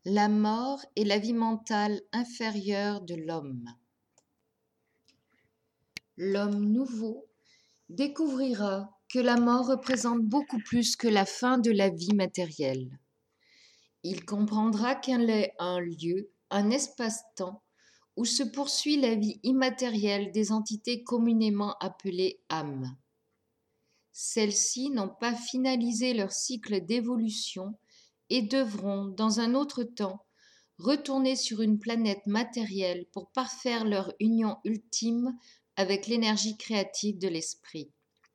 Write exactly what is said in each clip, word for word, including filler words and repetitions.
La mort est la vie mentale inférieure de l'homme. L'homme nouveau découvrira que la mort représente beaucoup plus que la fin de la vie matérielle. Il comprendra qu'elle est un lieu, un espace-temps où se poursuit la vie immatérielle des entités communément appelées âmes. Celles-ci n'ont pas finalisé leur cycle d'évolution et devront, dans un autre temps, retourner sur une planète matérielle pour parfaire leur union ultime avec l'énergie créative de l'esprit.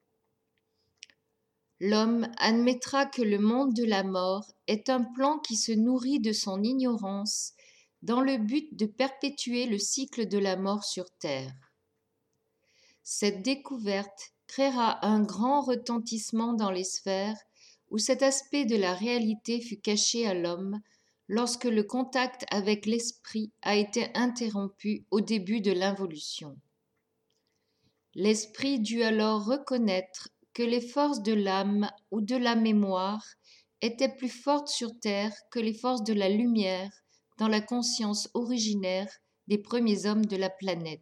L'homme admettra que le monde de la mort est un plan qui se nourrit de son ignorance dans le but de perpétuer le cycle de la mort sur Terre. Cette découverte créera un grand retentissement dans les sphères où cet aspect de la réalité fut caché à l'homme lorsque le contact avec l'esprit a été interrompu au début de l'involution. L'esprit dut alors reconnaître que les forces de l'âme ou de la mémoire étaient plus fortes sur Terre que les forces de la lumière dans la conscience originaire des premiers hommes de la planète.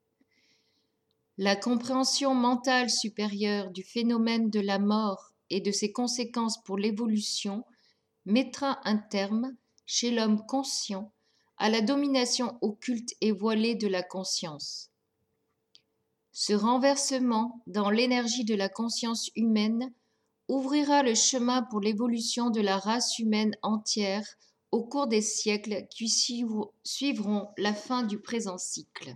La compréhension mentale supérieure du phénomène de la mort et de ses conséquences pour l'évolution mettra un terme, chez l'homme conscient, à la domination occulte et voilée de la conscience. Ce renversement dans l'énergie de la conscience humaine ouvrira le chemin pour l'évolution de la race humaine entière au cours des siècles qui suivront la fin du présent cycle.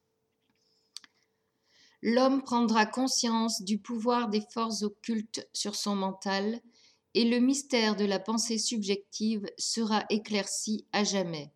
L'homme prendra conscience du pouvoir des forces occultes sur son mental et le mystère de la pensée subjective sera éclairci à jamais.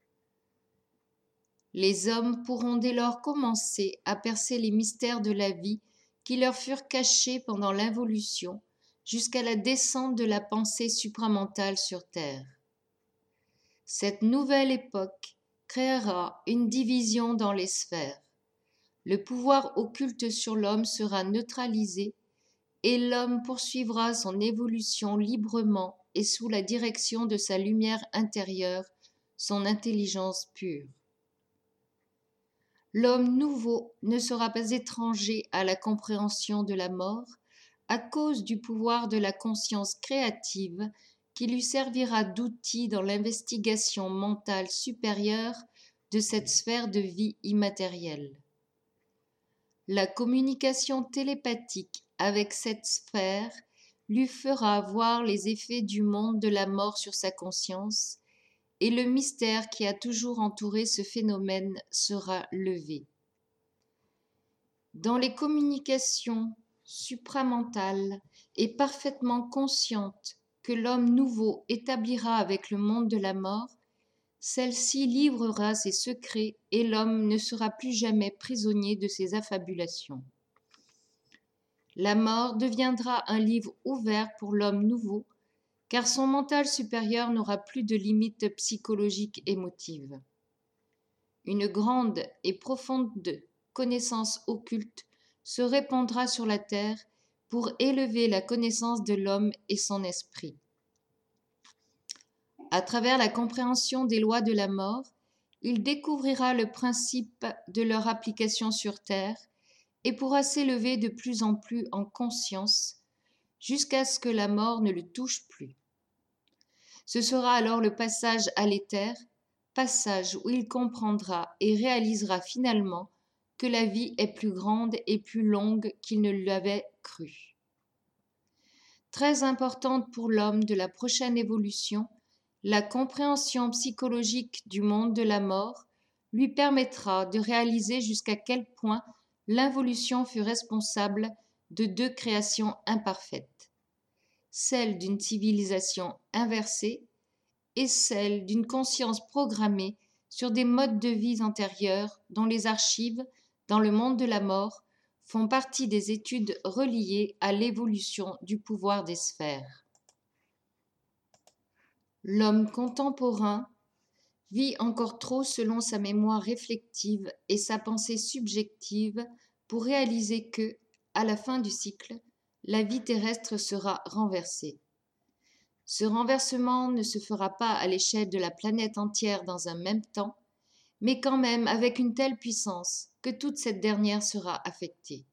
Les hommes pourront dès lors commencer à percer les mystères de la vie qui leur furent cachés pendant l'involution jusqu'à la descente de la pensée supramentale sur Terre. Cette nouvelle époque créera une division dans les sphères. Le pouvoir occulte sur l'homme sera neutralisé et l'homme poursuivra son évolution librement et sous la direction de sa lumière intérieure, son intelligence pure. L'homme nouveau ne sera pas étranger à la compréhension de la mort à cause du pouvoir de la conscience créative qui lui servira d'outil dans l'investigation mentale supérieure de cette sphère de vie immatérielle. La communication télépathique avec cette sphère lui fera voir les effets du monde de la mort sur sa conscience et le mystère qui a toujours entouré ce phénomène sera levé. Dans les communications supramentales et parfaitement conscientes que l'homme nouveau établira avec le monde de la mort, celle-ci livrera ses secrets et l'homme ne sera plus jamais prisonnier de ses affabulations. La mort deviendra un livre ouvert pour l'homme nouveau, car son mental supérieur n'aura plus de limites psychologiques émotives. Une grande et profonde connaissance occulte se répandra sur la terre pour élever la connaissance de l'homme et son esprit. À travers la compréhension des lois de la mort, il découvrira le principe de leur application sur terre et pourra s'élever de plus en plus en conscience jusqu'à ce que la mort ne le touche plus. Ce sera alors le passage à l'éther, passage où il comprendra et réalisera finalement que la vie est plus grande et plus longue qu'il ne l'avait cru. Très importante pour l'homme de la prochaine évolution, la compréhension psychologique du monde de la mort lui permettra de réaliser jusqu'à quel point l'involution fut responsable de deux créations imparfaites, celle d'une civilisation inversée et celle d'une conscience programmée sur des modes de vie antérieurs dont les archives, dans le monde de la mort, font partie des études reliées à l'évolution du pouvoir des sphères. L'homme contemporain vit encore trop selon sa mémoire réflexive et sa pensée subjective pour réaliser que, à la fin du cycle, la vie terrestre sera renversée. Ce renversement ne se fera pas à l'échelle de la planète entière dans un même temps, mais quand même avec une telle puissance que toute cette dernière sera affectée.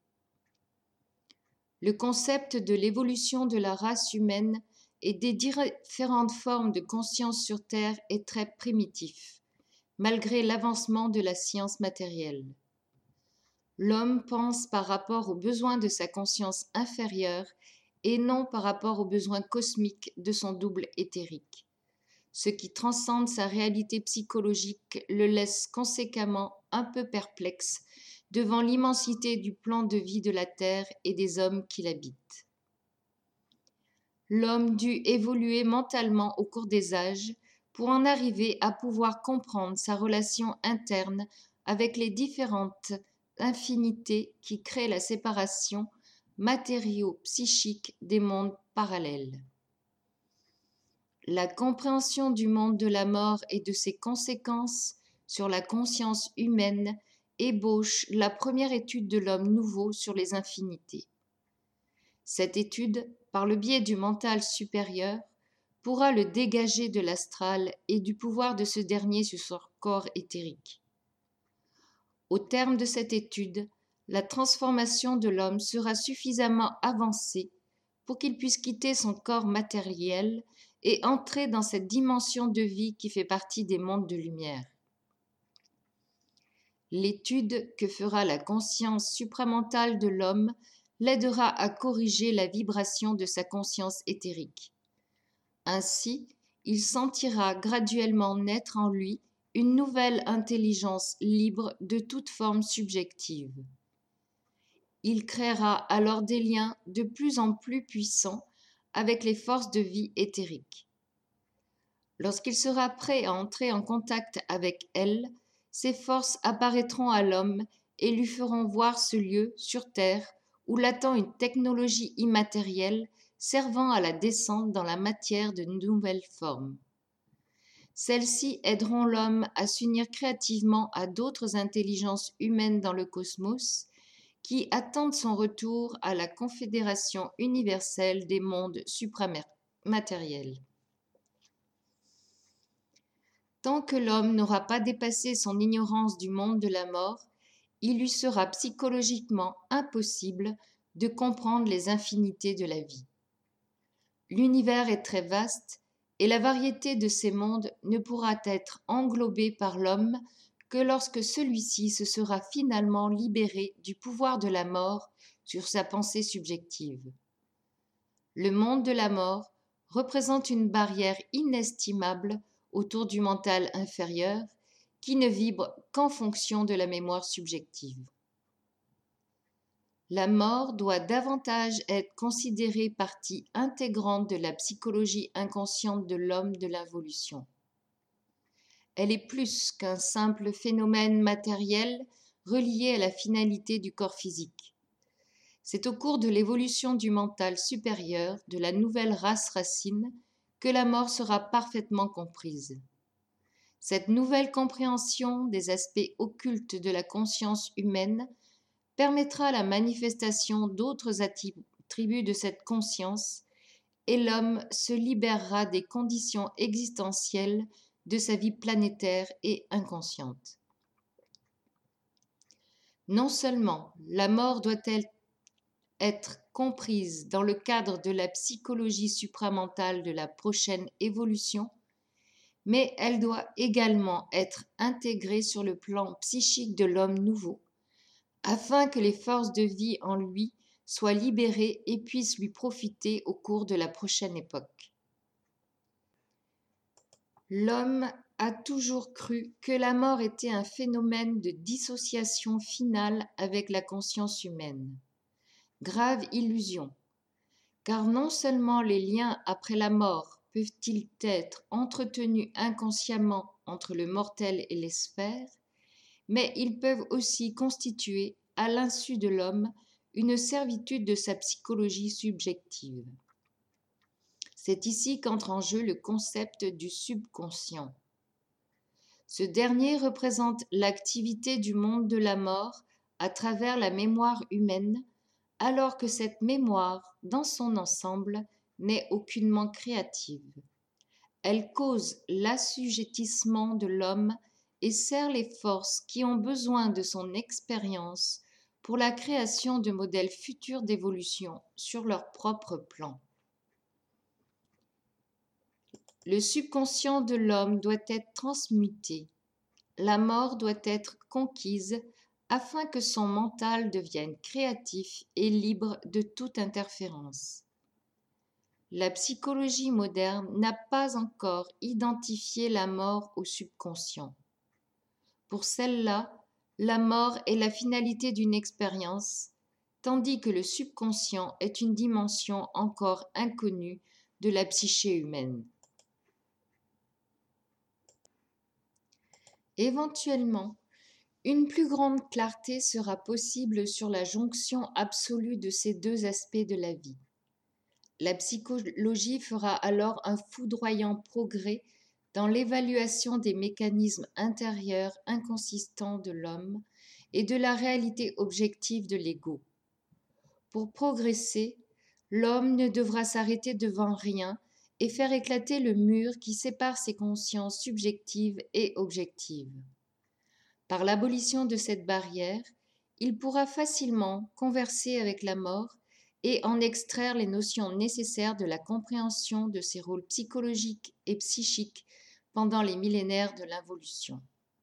Le concept de l'évolution de la race humaine et des différentes formes de conscience sur Terre est très primitif, malgré l'avancement de la science matérielle. L'homme pense par rapport aux besoins de sa conscience inférieure et non par rapport aux besoins cosmiques de son double éthérique. Ce qui transcende sa réalité psychologique le laisse conséquemment un peu perplexe devant l'immensité du plan de vie de la Terre et des hommes qui l'habitent. L'homme dut évoluer mentalement au cours des âges pour en arriver à pouvoir comprendre sa relation interne avec les différentes infinités qui créent la séparation matériau-psychique des mondes parallèles. La compréhension du monde de la mort et de ses conséquences sur la conscience humaine ébauche la première étude de l'homme nouveau sur les infinités. Cette étude, par le biais du mental supérieur, pourra le dégager de l'astral et du pouvoir de ce dernier sur son corps éthérique. Au terme de cette étude, la transformation de l'homme sera suffisamment avancée pour qu'il puisse quitter son corps matériel et entrer dans cette dimension de vie qui fait partie des mondes de lumière. L'étude que fera la conscience supramentale de l'homme l'aidera à corriger la vibration de sa conscience éthérique. Ainsi, il sentira graduellement naître en lui une nouvelle intelligence libre de toute forme subjective. Il créera alors des liens de plus en plus puissants avec les forces de vie éthériques. Lorsqu'il sera prêt à entrer en contact avec elles, ces forces apparaîtront à l'homme et lui feront voir ce lieu sur Terre où l'attend une technologie immatérielle servant à la descente dans la matière de nouvelles formes. Celles-ci aideront l'homme à s'unir créativement à d'autres intelligences humaines dans le cosmos qui attendent son retour à la Confédération universelle des mondes supramatériels. Tant que l'homme n'aura pas dépassé son ignorance du monde de la mort, il lui sera psychologiquement impossible de comprendre les infinités de la vie. L'univers est très vaste et la variété de ces mondes ne pourra être englobée par l'homme que lorsque celui-ci se sera finalement libéré du pouvoir de la mort sur sa pensée subjective. Le monde de la mort représente une barrière inestimable autour du mental inférieur qui ne vibre qu'en fonction de la mémoire subjective. La mort doit davantage être considérée partie intégrante de la psychologie inconsciente de l'homme de l'involution. Elle est plus qu'un simple phénomène matériel relié à la finalité du corps physique. C'est au cours de l'évolution du mental supérieur de la nouvelle race racine que la mort sera parfaitement comprise. Cette nouvelle compréhension des aspects occultes de la conscience humaine permettra la manifestation d'autres attributs de cette conscience et l'homme se libérera des conditions existentielles de sa vie planétaire et inconsciente. Non seulement la mort doit-elle être comprise dans le cadre de la psychologie supramentale de la prochaine évolution, mais elle doit également être intégrée sur le plan psychique de l'homme nouveau, afin que les forces de vie en lui soient libérées et puissent lui profiter au cours de la prochaine époque. L'homme a toujours cru que la mort était un phénomène de dissociation finale avec la conscience humaine. Grave illusion, car non seulement les liens après la mort peuvent-ils être entretenus inconsciemment entre le mortel et les sphères, mais ils peuvent aussi constituer, à l'insu de l'homme, une servitude de sa psychologie subjective. C'est ici qu'entre en jeu le concept du subconscient. Ce dernier représente l'activité du monde de la mort à travers la mémoire humaine, alors que cette mémoire, dans son ensemble, n'est aucunement créative. Elle cause l'assujettissement de l'homme et sert les forces qui ont besoin de son expérience pour la création de modèles futurs d'évolution sur leur propre plan. Le subconscient de l'homme doit être transmuté. La mort doit être conquise afin que son mental devienne créatif et libre de toute interférence. La psychologie moderne n'a pas encore identifié la mort au subconscient. Pour celle-là, la mort est la finalité d'une expérience, tandis que le subconscient est une dimension encore inconnue de la psyché humaine. Éventuellement, une plus grande clarté sera possible sur la jonction absolue de ces deux aspects de la vie. La psychologie fera alors un foudroyant progrès dans l'évaluation des mécanismes intérieurs inconsistants de l'homme et de la réalité objective de l'ego. Pour progresser, l'homme ne devra s'arrêter devant rien et faire éclater le mur qui sépare ses consciences subjectives et objectives. Par l'abolition de cette barrière, il pourra facilement converser avec la mort et en extraire les notions nécessaires de la compréhension de ses rôles psychologiques et psychiques pendant les millénaires de l'involution.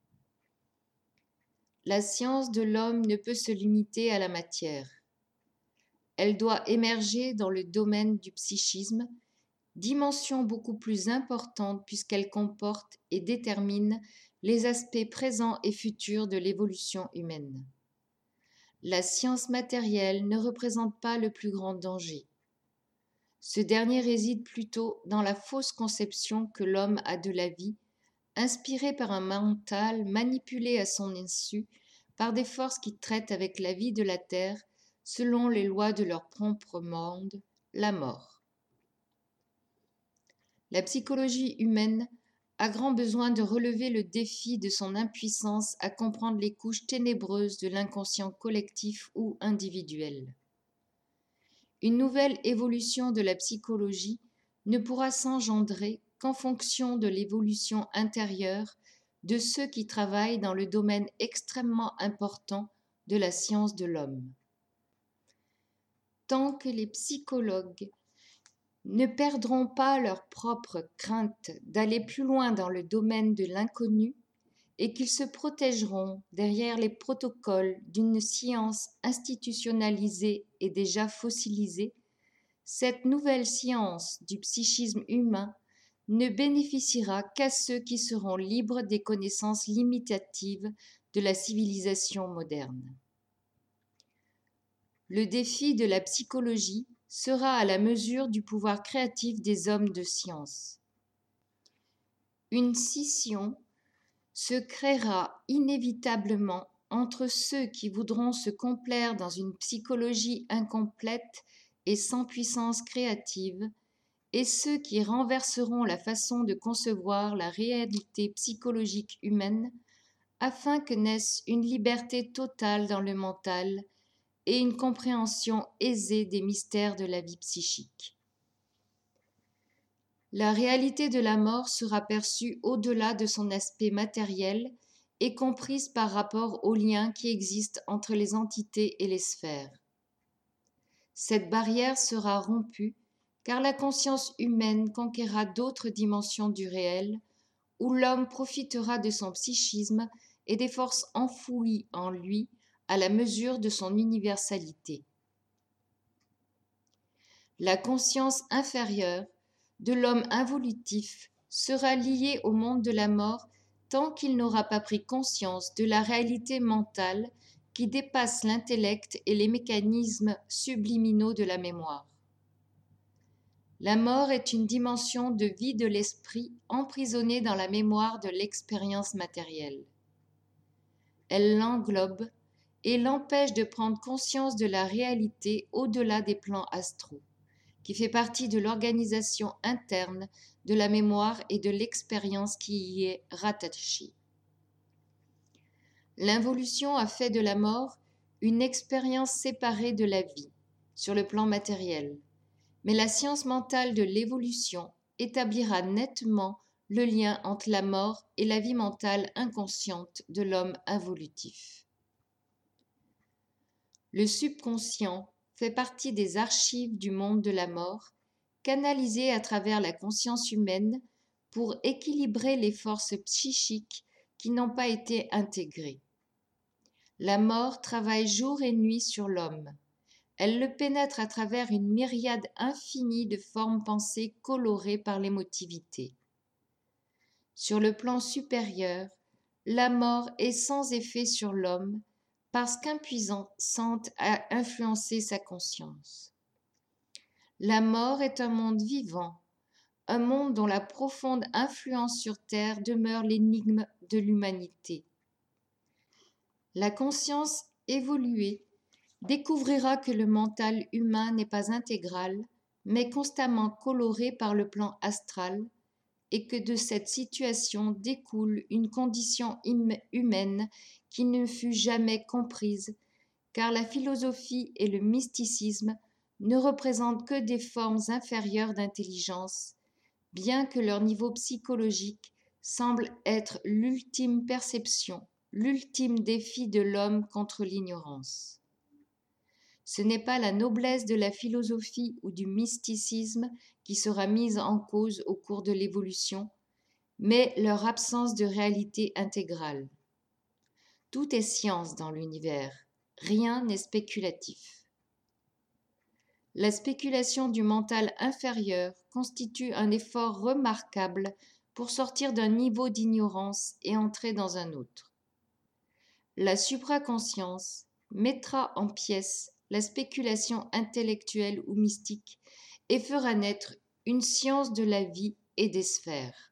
La science de l'homme ne peut se limiter à la matière. Elle doit émerger dans le domaine du psychisme, dimension beaucoup plus importante puisqu'elle comporte et détermine les aspects présents et futurs de l'évolution humaine. La science matérielle ne représente pas le plus grand danger. Ce dernier réside plutôt dans la fausse conception que l'homme a de la vie, inspirée par un mental manipulé à son insu par des forces qui traitent avec la vie de la terre selon les lois de leur propre monde, la mort. La psychologie humaine a grand besoin de relever le défi de son impuissance à comprendre les couches ténébreuses de l'inconscient collectif ou individuel. Une nouvelle évolution de la psychologie ne pourra s'engendrer qu'en fonction de l'évolution intérieure de ceux qui travaillent dans le domaine extrêmement important de la science de l'homme. Tant que les psychologues ne perdront pas leur propre crainte d'aller plus loin dans le domaine de l'inconnu et qu'ils se protégeront derrière les protocoles d'une science institutionnalisée et déjà fossilisée, cette nouvelle science du psychisme humain ne bénéficiera qu'à ceux qui seront libres des connaissances limitatives de la civilisation moderne. Le défi de la psychologie sera à la mesure du pouvoir créatif des hommes de science. Une scission se créera inévitablement entre ceux qui voudront se complaire dans une psychologie incomplète et sans puissance créative et ceux qui renverseront la façon de concevoir la réalité psychologique humaine afin que naisse une liberté totale dans le mental et une compréhension aisée des mystères de la vie psychique. La réalité de la mort sera perçue au-delà de son aspect matériel et comprise par rapport aux liens qui existent entre les entités et les sphères. Cette barrière sera rompue car la conscience humaine conquérera d'autres dimensions du réel où l'homme profitera de son psychisme et des forces enfouies en lui à la mesure de son universalité. La conscience inférieure de l'homme involutif sera liée au monde de la mort tant qu'il n'aura pas pris conscience de la réalité mentale qui dépasse l'intellect et les mécanismes subliminaux de la mémoire. La mort est une dimension de vie de l'esprit emprisonnée dans la mémoire de l'expérience matérielle. Elle l'englobe et l'empêche de prendre conscience de la réalité au-delà des plans astraux, qui fait partie de l'organisation interne de la mémoire et de l'expérience qui y est rattachée. L'involution a fait de la mort une expérience séparée de la vie, sur le plan matériel, Mais la science mentale de l'évolution établira nettement le lien entre la mort et la vie mentale inconsciente de l'homme involutif. Le subconscient fait partie des archives du monde de la mort, canalisées à travers la conscience humaine pour équilibrer les forces psychiques qui n'ont pas été intégrées. La mort travaille jour et nuit sur l'homme. Elle le pénètre à travers une myriade infinie de formes pensées colorées par l'émotivité. Sur le plan supérieur, la mort est sans effet sur l'homme parce qu'impuissante à influencer sa conscience. La mort est un monde vivant, un monde dont la profonde influence sur Terre demeure l'énigme de l'humanité. La conscience évoluée découvrira que le mental humain n'est pas intégral, mais constamment coloré par le plan astral, et que de cette situation découle une condition humaine qui ne fut jamais comprise, car la philosophie et le mysticisme ne représentent que des formes inférieures d'intelligence, bien que leur niveau psychologique semble être l'ultime perception, l'ultime défi de l'homme contre l'ignorance. Ce n'est pas la noblesse de la philosophie ou du mysticisme qui sera mise en cause au cours de l'évolution, mais leur absence de réalité intégrale. Tout est science dans l'univers, rien n'est spéculatif. La spéculation du mental inférieur constitue un effort remarquable pour sortir d'un niveau d'ignorance et entrer dans un autre. La supraconscience mettra en pièces la spéculation intellectuelle ou mystique et fera naître une science de la vie et des sphères.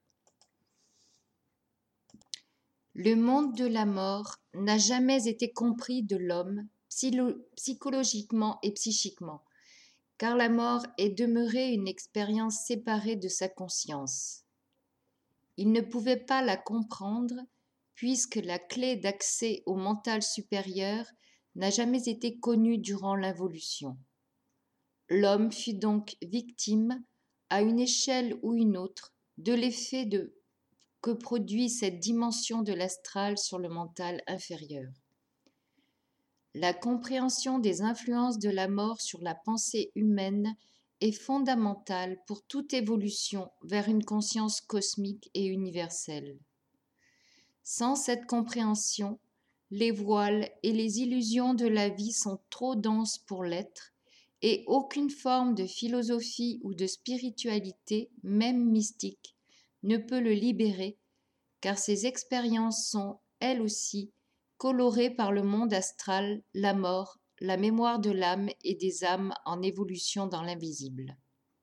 Le monde de la mort n'a jamais été compris de l'homme psychologiquement et psychiquement, car la mort est demeurée une expérience séparée de sa conscience. Il ne pouvait pas la comprendre puisque la clé d'accès au mental supérieur n'a jamais été connue durant l'involution. L'homme fut donc victime, à une échelle ou une autre, de l'effet de, que produit cette dimension de l'astral sur le mental inférieur. La compréhension des influences de la mort sur la pensée humaine est fondamentale pour toute évolution vers une conscience cosmique et universelle. Sans cette compréhension, les voiles et les illusions de la vie sont trop denses pour l'être, et aucune forme de philosophie ou de spiritualité, même mystique, ne peut le libérer, car ces expériences sont, elles aussi, colorées par le monde astral, la mort, la mémoire de l'âme et des âmes en évolution dans l'invisible.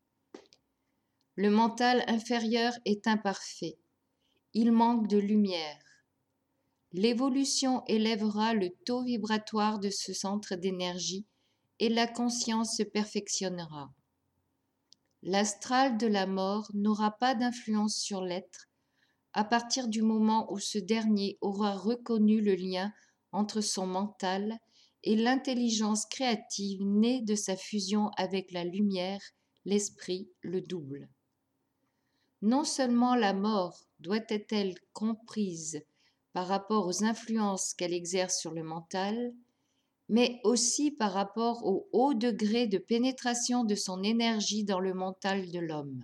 Le mental inférieur est imparfait, il manque de lumière. L'évolution élèvera le taux vibratoire de ce centre d'énergie et la conscience se perfectionnera. L'astral de la mort n'aura pas d'influence sur l'être à partir du moment où ce dernier aura reconnu le lien entre son mental et l'intelligence créative née de sa fusion avec la lumière, l'esprit, le double. Non seulement la mort doit être comprise par rapport aux influences qu'elle exerce sur le mental, mais aussi par rapport au haut degré de pénétration de son énergie dans le mental de l'homme.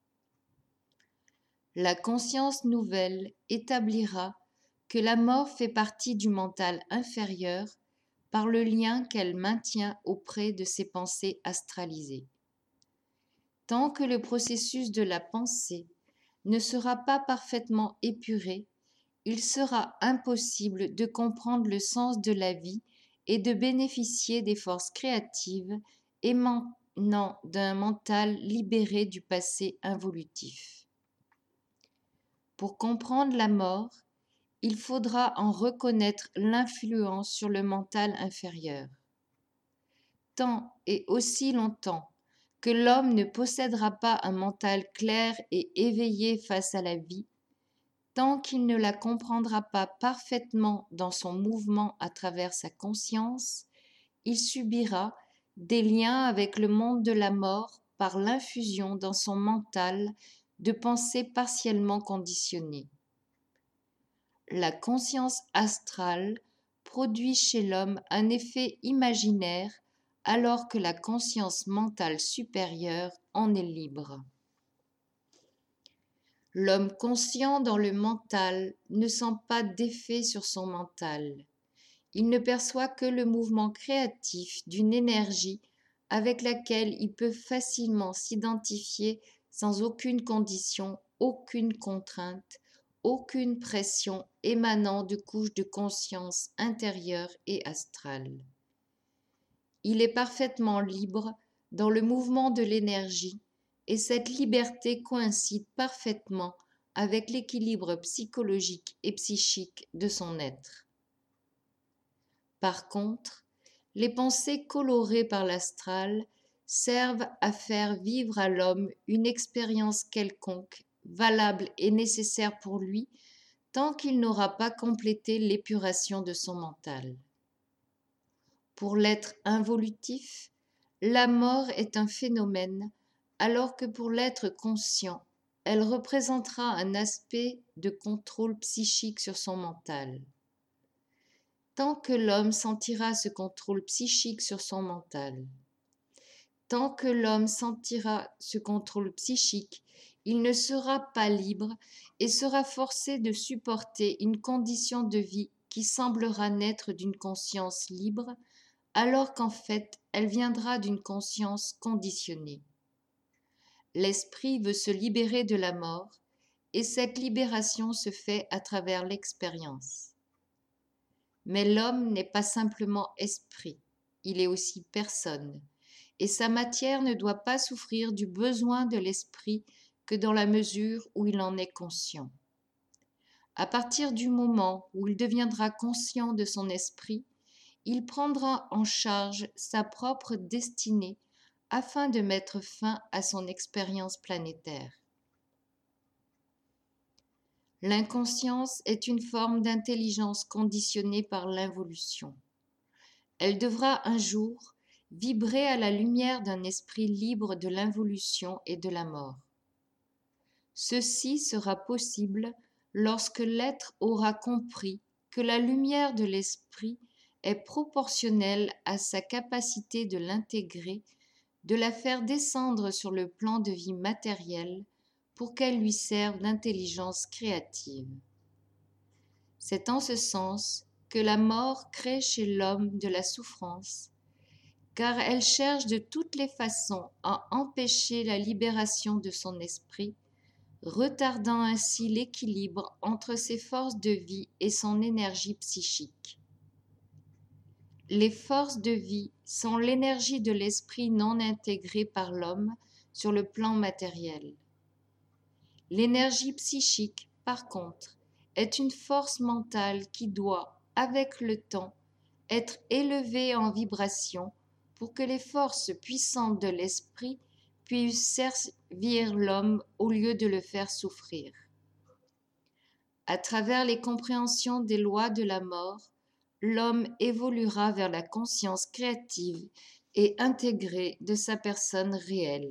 La conscience nouvelle établira que la mort fait partie du mental inférieur par le lien qu'elle maintient auprès de ses pensées astralisées. Tant que le processus de la pensée ne sera pas parfaitement épuré, il sera impossible de comprendre le sens de la vie et de bénéficier des forces créatives émanant d'un mental libéré du passé involutif. Pour comprendre la mort, il faudra en reconnaître l'influence sur le mental inférieur. Tant et aussi longtemps que l'homme ne possédera pas un mental clair et éveillé face à la vie, tant qu'il ne la comprendra pas parfaitement dans son mouvement à travers sa conscience, il subira des liens avec le monde de la mort par l'infusion dans son mental de pensées partiellement conditionnées. La conscience astrale produit chez l'homme un effet imaginaire alors que la conscience mentale supérieure en est libre. L'homme conscient dans le mental ne sent pas d'effet sur son mental. Il ne perçoit que le mouvement créatif d'une énergie avec laquelle il peut facilement s'identifier sans aucune condition, aucune contrainte, aucune pression émanant de couches de conscience intérieure et astrale. Il est parfaitement libre dans le mouvement de l'énergie et cette liberté coïncide parfaitement avec l'équilibre psychologique et psychique de son être. Par contre, les pensées colorées par l'astral servent à faire vivre à l'homme une expérience quelconque, valable et nécessaire pour lui, tant qu'il n'aura pas complété l'épuration de son mental. Pour l'être involutif, la mort est un phénomène, alors que pour l'être conscient, elle représentera un aspect de contrôle psychique sur son mental. Tant que l'homme sentira ce contrôle psychique sur son mental, tant que l'homme sentira ce contrôle psychique, il ne sera pas libre et sera forcé de supporter une condition de vie qui semblera naître d'une conscience libre, alors qu'en fait, elle viendra d'une conscience conditionnée. L'esprit veut se libérer de la mort, et cette libération se fait à travers l'expérience. Mais l'homme n'est pas simplement esprit, il est aussi personne, et sa matière ne doit pas souffrir du besoin de l'esprit que dans la mesure où il en est conscient. À partir du moment où il deviendra conscient de son esprit, il prendra en charge sa propre destinée afin de mettre fin à son expérience planétaire. L'inconscience est une forme d'intelligence conditionnée par l'involution. Elle devra un jour vibrer à la lumière d'un esprit libre de l'involution et de la mort. Ceci sera possible lorsque l'être aura compris que la lumière de l'esprit est proportionnelle à sa capacité de l'intégrer, de la faire descendre sur le plan de vie matériel pour qu'elle lui serve d'intelligence créative. C'est en ce sens que la mort crée chez l'homme de la souffrance, car elle cherche de toutes les façons à empêcher la libération de son esprit, retardant ainsi l'équilibre entre ses forces de vie et son énergie psychique. Les forces de vie sont l'énergie de l'esprit non intégrée par l'homme sur le plan matériel. L'énergie psychique, par contre, est une force mentale qui doit, avec le temps, être élevée en vibration pour que les forces puissantes de l'esprit puissent servir l'homme au lieu de le faire souffrir. À travers les compréhensions des lois de la mort, l'homme évoluera vers la conscience créative et intégrée de sa personne réelle.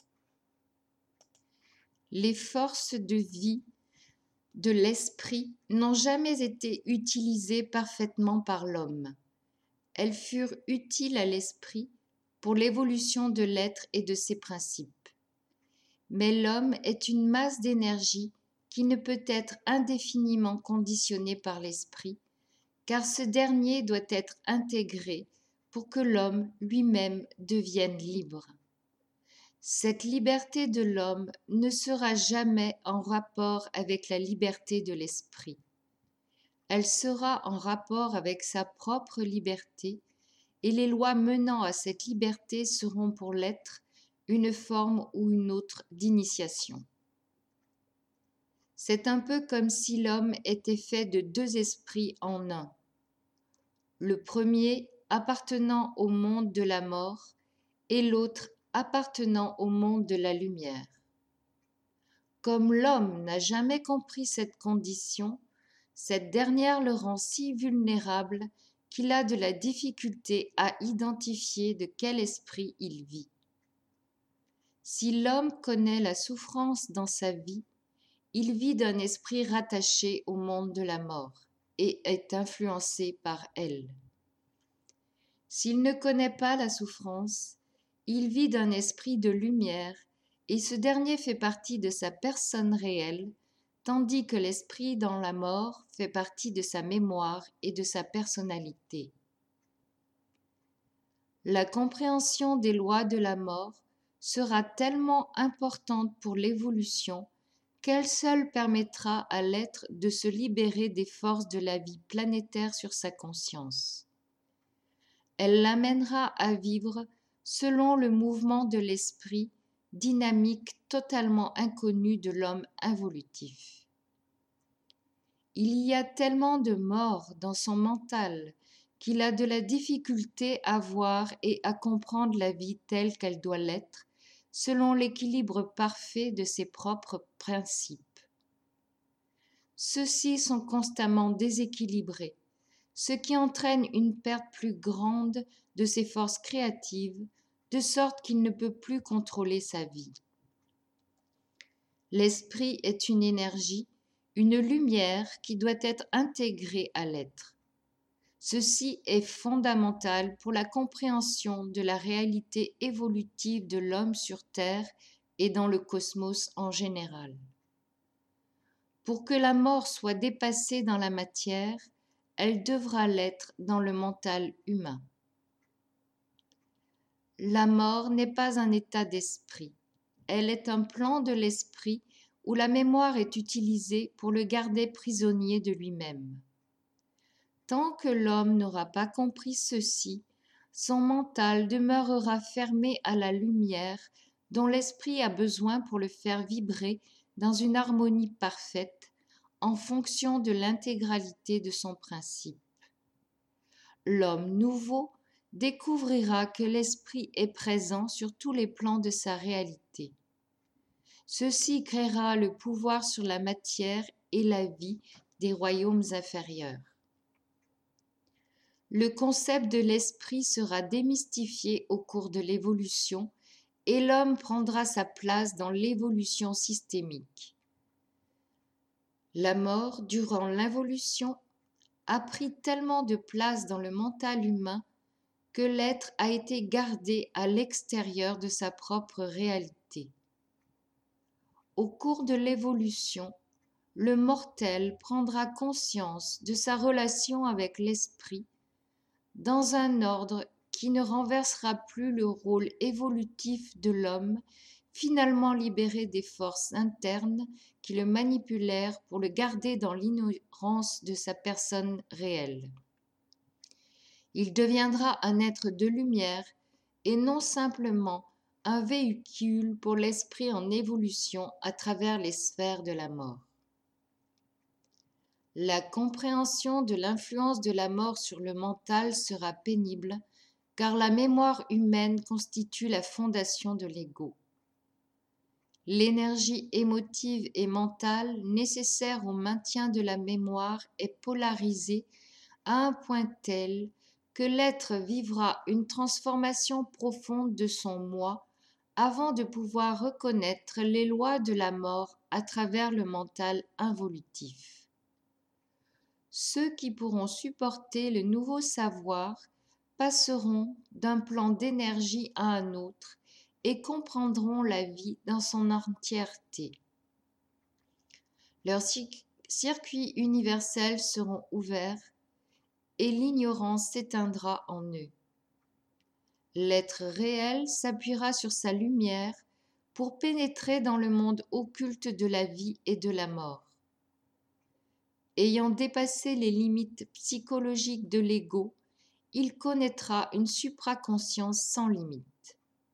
Les forces de vie de l'esprit n'ont jamais été utilisées parfaitement par l'homme. Elles furent utiles à l'esprit pour l'évolution de l'être et de ses principes. Mais l'homme est une masse d'énergie qui ne peut être indéfiniment conditionnée par l'esprit, car ce dernier doit être intégré pour que l'homme lui-même devienne libre. Cette liberté de l'homme ne sera jamais en rapport avec la liberté de l'esprit. Elle sera en rapport avec sa propre liberté, et les lois menant à cette liberté seront pour l'être une forme ou une autre d'initiation. C'est un peu comme si l'homme était fait de deux esprits en un. Le premier appartenant au monde de la mort et l'autre appartenant au monde de la lumière. Comme l'homme n'a jamais compris cette condition, cette dernière le rend si vulnérable qu'il a de la difficulté à identifier de quel esprit il vit. Si l'homme connaît la souffrance dans sa vie, il vit d'un esprit rattaché au monde de la mort et est influencé par elle. S'il ne connaît pas la souffrance, il vit d'un esprit de lumière et ce dernier fait partie de sa personne réelle, tandis que l'esprit dans la mort fait partie de sa mémoire et de sa personnalité. La compréhension des lois de la mort sera tellement importante pour l'évolution qu'elle seule permettra à l'être de se libérer des forces de la vie planétaire sur sa conscience. Elle l'amènera à vivre selon le mouvement de l'esprit, dynamique totalement inconnue de l'homme involutif. Il y a tellement de morts dans son mental qu'il a de la difficulté à voir et à comprendre la vie telle qu'elle doit l'être, selon l'équilibre parfait de ses propres principes. Ceux-ci sont constamment déséquilibrés, ce qui entraîne une perte plus grande de ses forces créatives, de sorte qu'il ne peut plus contrôler sa vie. L'esprit est une énergie, une lumière qui doit être intégrée à l'être. Ceci est fondamental pour la compréhension de la réalité évolutive de l'homme sur Terre et dans le cosmos en général. Pour que la mort soit dépassée dans la matière, elle devra l'être dans le mental humain. La mort n'est pas un état d'esprit, elle est un plan de l'esprit où la mémoire est utilisée pour le garder prisonnier de lui-même. Tant que l'homme n'aura pas compris ceci, son mental demeurera fermé à la lumière dont l'esprit a besoin pour le faire vibrer dans une harmonie parfaite en fonction de l'intégralité de son principe. L'homme nouveau découvrira que l'esprit est présent sur tous les plans de sa réalité. Ceci créera le pouvoir sur la matière et la vie des royaumes inférieurs. Le concept de l'esprit sera démystifié au cours de l'évolution et l'homme prendra sa place dans l'évolution systémique. La mort, durant l'involution, a pris tellement de place dans le mental humain que l'être a été gardé à l'extérieur de sa propre réalité. Au cours de l'évolution, le mortel prendra conscience de sa relation avec l'esprit dans un ordre qui ne renversera plus le rôle évolutif de l'homme, finalement libéré des forces internes qui le manipulèrent pour le garder dans l'ignorance de sa personne réelle. Il deviendra un être de lumière et non simplement un véhicule pour l'esprit en évolution à travers les sphères de la mort. La compréhension de l'influence de la mort sur le mental sera pénible, car la mémoire humaine constitue la fondation de l'ego. L'énergie émotive et mentale nécessaire au maintien de la mémoire est polarisée à un point tel que l'être vivra une transformation profonde de son moi avant de pouvoir reconnaître les lois de la mort à travers le mental involutif. Ceux qui pourront supporter le nouveau savoir passeront d'un plan d'énergie à un autre et comprendront la vie dans son entièreté. Leurs circuits universels seront ouverts et l'ignorance s'éteindra en eux. L'être réel s'appuiera sur sa lumière pour pénétrer dans le monde occulte de la vie et de la mort. Ayant dépassé les limites psychologiques de l'ego, il connaîtra une supraconscience sans limite.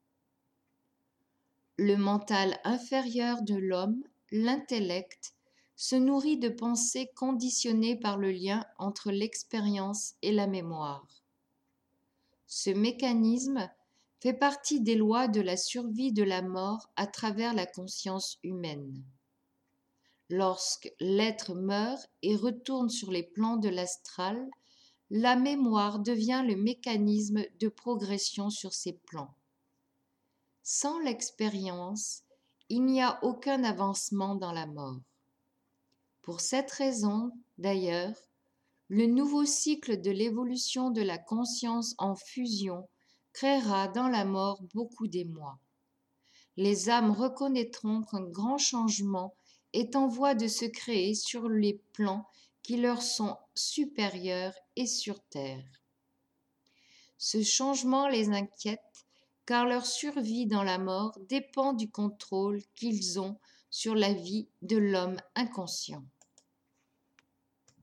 Le mental inférieur de l'homme, l'intellect, se nourrit de pensées conditionnées par le lien entre l'expérience et la mémoire. Ce mécanisme fait partie des lois de la survie de la mort à travers la conscience humaine. Lorsque l'être meurt et retourne sur les plans de l'astral, la mémoire devient le mécanisme de progression sur ces plans. Sans l'expérience, il n'y a aucun avancement dans la mort. Pour cette raison, d'ailleurs, le nouveau cycle de l'évolution de la conscience en fusion créera dans la mort beaucoup d'émoi. Les âmes reconnaîtront qu'un grand changement est en voie de se créer sur les plans qui leur sont supérieurs et sur terre. Ce changement les inquiète car leur survie dans la mort dépend du contrôle qu'ils ont sur la vie de l'homme inconscient.